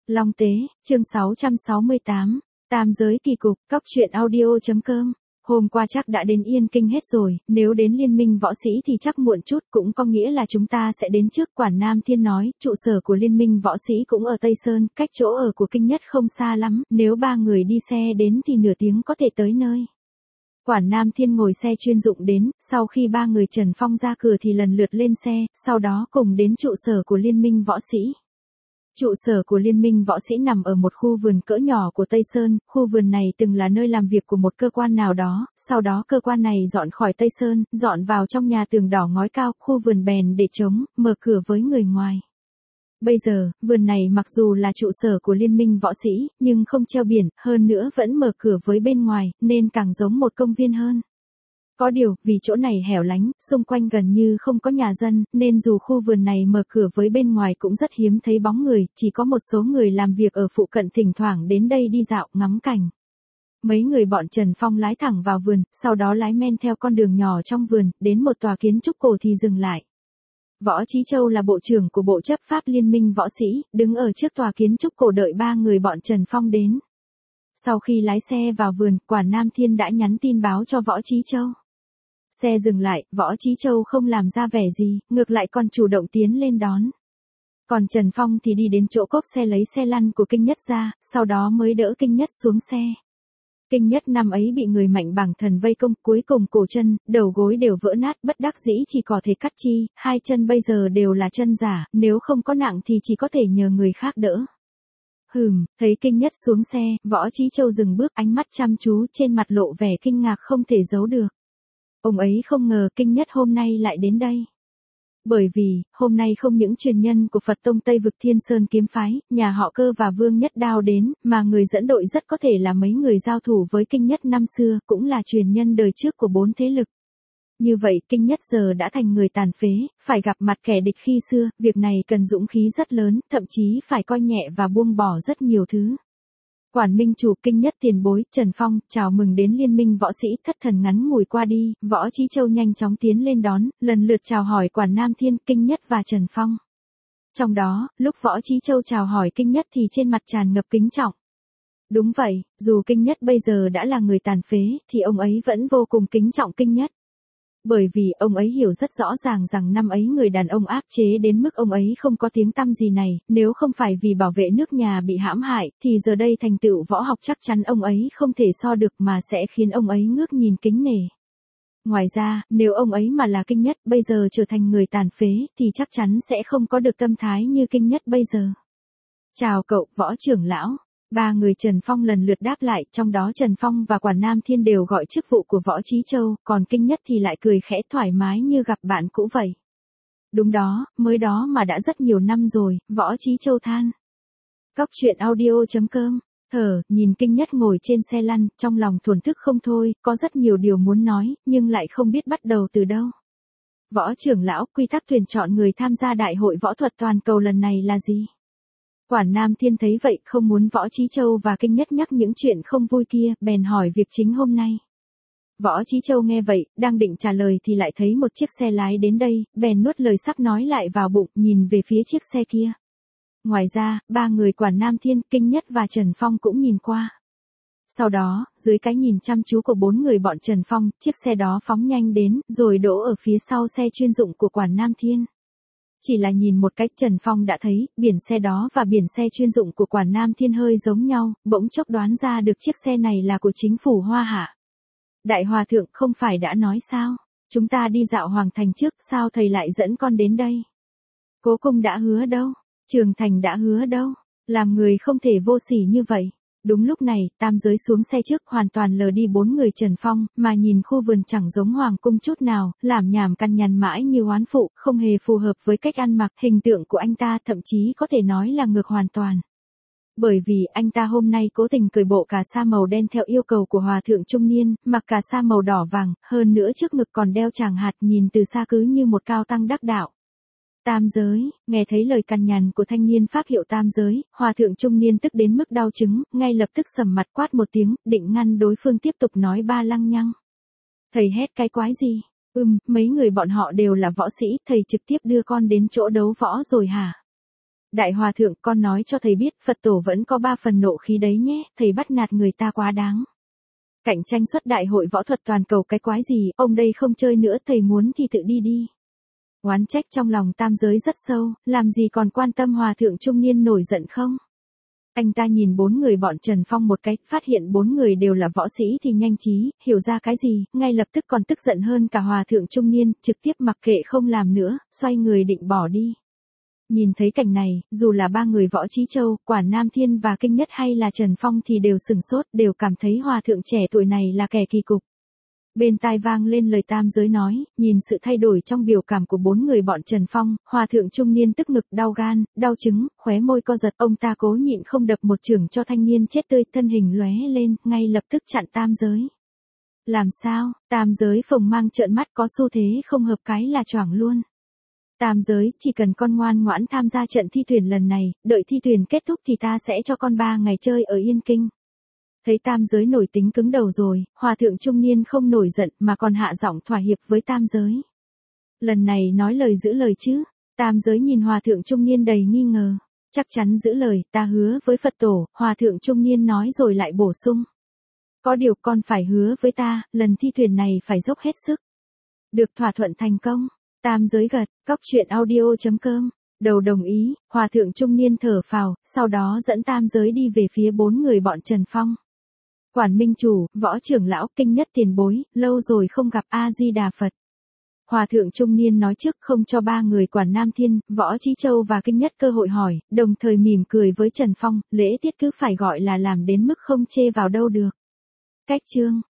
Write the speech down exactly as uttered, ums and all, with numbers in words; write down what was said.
Long Tế, chương sáu trăm sáu mươi tám, Tam giới kỳ cục, cóc truyện audio.com. Hôm qua chắc đã đến Yên Kinh hết rồi, nếu đến Liên minh võ sĩ thì chắc muộn chút, cũng có nghĩa là chúng ta sẽ đến trước. Quản Nam Thiên nói, trụ sở của Liên minh võ sĩ cũng ở Tây Sơn, cách chỗ ở của Kinh Nhất không xa lắm, nếu ba người đi xe đến thì nửa tiếng có thể tới nơi. Quản Nam Thiên ngồi xe chuyên dụng đến, sau khi ba người Trần Phong ra cửa thì lần lượt lên xe, sau đó cùng đến trụ sở của Liên minh võ sĩ. Trụ sở của Liên minh võ sĩ nằm ở một khu vườn cỡ nhỏ của Tây Sơn, khu vườn này từng là nơi làm việc của một cơ quan nào đó, sau đó cơ quan này dọn khỏi Tây Sơn, dọn vào trong nhà tường đỏ ngói cao, khu vườn bèn để trống, mở cửa với người ngoài. Bây giờ, vườn này mặc dù là trụ sở của Liên minh võ sĩ, nhưng không treo biển, hơn nữa vẫn mở cửa với bên ngoài, nên càng giống một công viên hơn. Có điều, vì chỗ này hẻo lánh, xung quanh gần như không có nhà dân, nên dù khu vườn này mở cửa với bên ngoài cũng rất hiếm thấy bóng người, chỉ có một số người làm việc ở phụ cận thỉnh thoảng đến đây đi dạo, ngắm cảnh. Mấy người bọn Trần Phong lái thẳng vào vườn, sau đó lái men theo con đường nhỏ trong vườn, đến một tòa kiến trúc cổ thì dừng lại. Võ Chí Châu là bộ trưởng của Bộ chấp pháp Liên minh võ sĩ, đứng ở trước tòa kiến trúc cổ đợi ba người bọn Trần Phong đến. Sau khi lái xe vào vườn, Quản Nam Thiên đã nhắn tin báo cho Võ Chí Châu. Xe dừng lại, Võ Chí Châu không làm ra vẻ gì, ngược lại còn chủ động tiến lên đón. Còn Trần Phong thì đi đến chỗ cốp xe lấy xe lăn của Kinh Nhất ra, sau đó mới đỡ Kinh Nhất xuống xe. Kinh Nhất năm ấy bị người mạnh bằng thần vây công, cuối cùng cổ chân, đầu gối đều vỡ nát, bất đắc dĩ chỉ có thể cắt chi, hai chân bây giờ đều là chân giả, nếu không có nặng thì chỉ có thể nhờ người khác đỡ. Hừm, thấy Kinh Nhất xuống xe, Võ Chí Châu dừng bước, ánh mắt chăm chú, trên mặt lộ vẻ kinh ngạc không thể giấu được. Ông ấy không ngờ Kinh Nhất hôm nay lại đến đây. Bởi vì, hôm nay không những truyền nhân của Phật Tông Tây Vực Thiên Sơn Kiếm Phái, nhà họ Cơ và Vương Nhất Đao đến, mà người dẫn đội rất có thể là mấy người giao thủ với Kinh Nhất năm xưa, cũng là truyền nhân đời trước của bốn thế lực. Như vậy, Kinh Nhất giờ đã thành người tàn phế, phải gặp mặt kẻ địch khi xưa, việc này cần dũng khí rất lớn, thậm chí phải coi nhẹ và buông bỏ rất nhiều thứ. Quản minh chủ Kinh Nhất tiền bối, Trần Phong, chào mừng đến Liên minh võ sĩ. Thất thần ngắn ngủi qua đi, Võ Chí Châu nhanh chóng tiến lên đón, lần lượt chào hỏi Quản Nam Thiên, Kinh Nhất và Trần Phong. Trong đó, lúc Võ Chí Châu chào hỏi Kinh Nhất thì trên mặt tràn ngập kính trọng. Đúng vậy, dù Kinh Nhất bây giờ đã là người tàn phế, thì ông ấy vẫn vô cùng kính trọng Kinh Nhất. Bởi vì ông ấy hiểu rất rõ ràng rằng năm ấy người đàn ông áp chế đến mức ông ấy không có tiếng tăm gì này, nếu không phải vì bảo vệ nước nhà bị hãm hại, thì giờ đây thành tựu võ học chắc chắn ông ấy không thể so được mà sẽ khiến ông ấy ngước nhìn kính nể. Ngoài ra, nếu ông ấy mà là Kinh Nhất bây giờ trở thành người tàn phế, thì chắc chắn sẽ không có được tâm thái như Kinh Nhất bây giờ. Chào cậu, Võ trưởng lão. Ba người Trần Phong lần lượt đáp lại, trong đó Trần Phong và Quản Nam Thiên đều gọi chức vụ của Võ Chí Châu, còn Kinh Nhất thì lại cười khẽ thoải mái như gặp bạn cũ vậy. Đúng đó, mới đó mà đã rất nhiều năm rồi, Võ Chí Châu than. Cóc truyện audio.com. Thở, nhìn Kinh Nhất ngồi trên xe lăn, trong lòng thổn thức không thôi, có rất nhiều điều muốn nói, nhưng lại không biết bắt đầu từ đâu. Võ trưởng lão, quy tắc tuyển chọn người tham gia đại hội võ thuật toàn cầu lần này là gì? Quản Nam Thiên thấy vậy, không muốn Võ Chí Châu và Kinh Nhất nhắc những chuyện không vui kia, bèn hỏi việc chính hôm nay. Võ Chí Châu nghe vậy, đang định trả lời thì lại thấy một chiếc xe lái đến đây, bèn nuốt lời sắp nói lại vào bụng, nhìn về phía chiếc xe kia. Ngoài ra, ba người Quản Nam Thiên, Kinh Nhất và Trần Phong cũng nhìn qua. Sau đó, dưới cái nhìn chăm chú của bốn người bọn Trần Phong, chiếc xe đó phóng nhanh đến, rồi đỗ ở phía sau xe chuyên dụng của Quản Nam Thiên. Chỉ là nhìn một cách Trần Phong đã thấy, biển xe đó và biển xe chuyên dụng của Quản Nam Thiên hơi giống nhau, bỗng chốc đoán ra được chiếc xe này là của chính phủ Hoa Hạ. Đại Hòa Thượng không phải đã nói sao? Chúng ta đi dạo Hoàng Thành trước, sao thầy lại dẫn con đến đây? Cố Cung đã hứa đâu? Trường Thành đã hứa đâu? Làm người không thể vô sỉ như vậy. Đúng lúc này, Tam giới xuống xe trước, hoàn toàn lờ đi bốn người Trần Phong, mà nhìn khu vườn chẳng giống hoàng cung chút nào, làm nhảm căn nhằn mãi như oán phụ, không hề phù hợp với cách ăn mặc, hình tượng của anh ta thậm chí có thể nói là ngược hoàn toàn. Bởi vì anh ta hôm nay cố tình cởi bộ cà sa màu đen theo yêu cầu của hòa thượng trung niên, mặc cà sa màu đỏ vàng, hơn nữa trước ngực còn đeo tràng hạt, nhìn từ xa cứ như một cao tăng đắc đạo. Tam giới, nghe thấy lời cằn nhằn của thanh niên pháp hiệu tam giới, hòa thượng trung niên tức đến mức đau chứng, ngay lập tức sầm mặt quát một tiếng, định ngăn đối phương tiếp tục nói ba lăng nhăng. Thầy hét cái quái gì? Ừm, mấy người bọn họ đều là võ sĩ, thầy trực tiếp đưa con đến chỗ đấu võ rồi hả? Đại hòa thượng, con nói cho thầy biết, Phật tổ vẫn có ba phần nộ khí đấy nhé, thầy bắt nạt người ta quá đáng. Cạnh tranh suất đại hội võ thuật toàn cầu cái quái gì, ông đây không chơi nữa, thầy muốn thì tự đi đi. Oán trách trong lòng tam giới rất sâu, làm gì còn quan tâm hòa thượng trung niên nổi giận không? Anh ta nhìn bốn người bọn Trần Phong một cái, phát hiện bốn người đều là võ sĩ thì nhanh trí, hiểu ra cái gì, ngay lập tức còn tức giận hơn cả hòa thượng trung niên, trực tiếp mặc kệ không làm nữa, xoay người định bỏ đi. Nhìn thấy cảnh này, dù là ba người Võ Chí Châu, Quản Nam Thiên và Kinh Nhất hay là Trần Phong thì đều sừng sốt, đều cảm thấy hòa thượng trẻ tuổi này là kẻ kỳ cục. Bên tai vang lên lời tam giới nói, nhìn sự thay đổi trong biểu cảm của bốn người bọn Trần Phong, hòa thượng trung niên tức ngực, đau gan, đau trứng, khóe môi co giật, ông ta cố nhịn không đập một chưởng cho thanh niên chết tươi, thân hình lóe lên, ngay lập tức chặn tam giới. Làm sao? Tam giới phồng mang trợn mắt, có xu thế không hợp cái là choảng luôn. Tam giới, chỉ cần con ngoan ngoãn tham gia trận thi tuyển lần này, đợi thi tuyển kết thúc thì ta sẽ cho con ba ngày chơi ở Yên Kinh. Thấy tam giới nổi tính cứng đầu rồi, hòa thượng trung niên không nổi giận mà còn hạ giọng thỏa hiệp với tam giới. Lần này nói lời giữ lời chứ? Tam giới nhìn hòa thượng trung niên đầy nghi ngờ. Chắc chắn giữ lời, ta hứa với Phật tổ, hòa thượng trung niên nói rồi lại bổ sung. Có điều con phải hứa với ta, lần thi tuyển này phải dốc hết sức. Được, thỏa thuận thành công. Tam giới gật, cóc truyện audio chấm com. Đầu đồng ý, hòa thượng trung niên thở phào, sau đó dẫn tam giới đi về phía bốn người bọn Trần Phong. Quản minh chủ, Võ trưởng lão, Kinh Nhất tiền bối, lâu rồi không gặp, A Di Đà Phật. Hòa thượng trung niên nói trước không cho ba người Quản Nam Thiên, Võ Chí Châu và Kinh Nhất cơ hội hỏi, đồng thời mỉm cười với Trần Phong, lễ tiết cứ phải gọi là làm đến mức không chê vào đâu được. Cách chương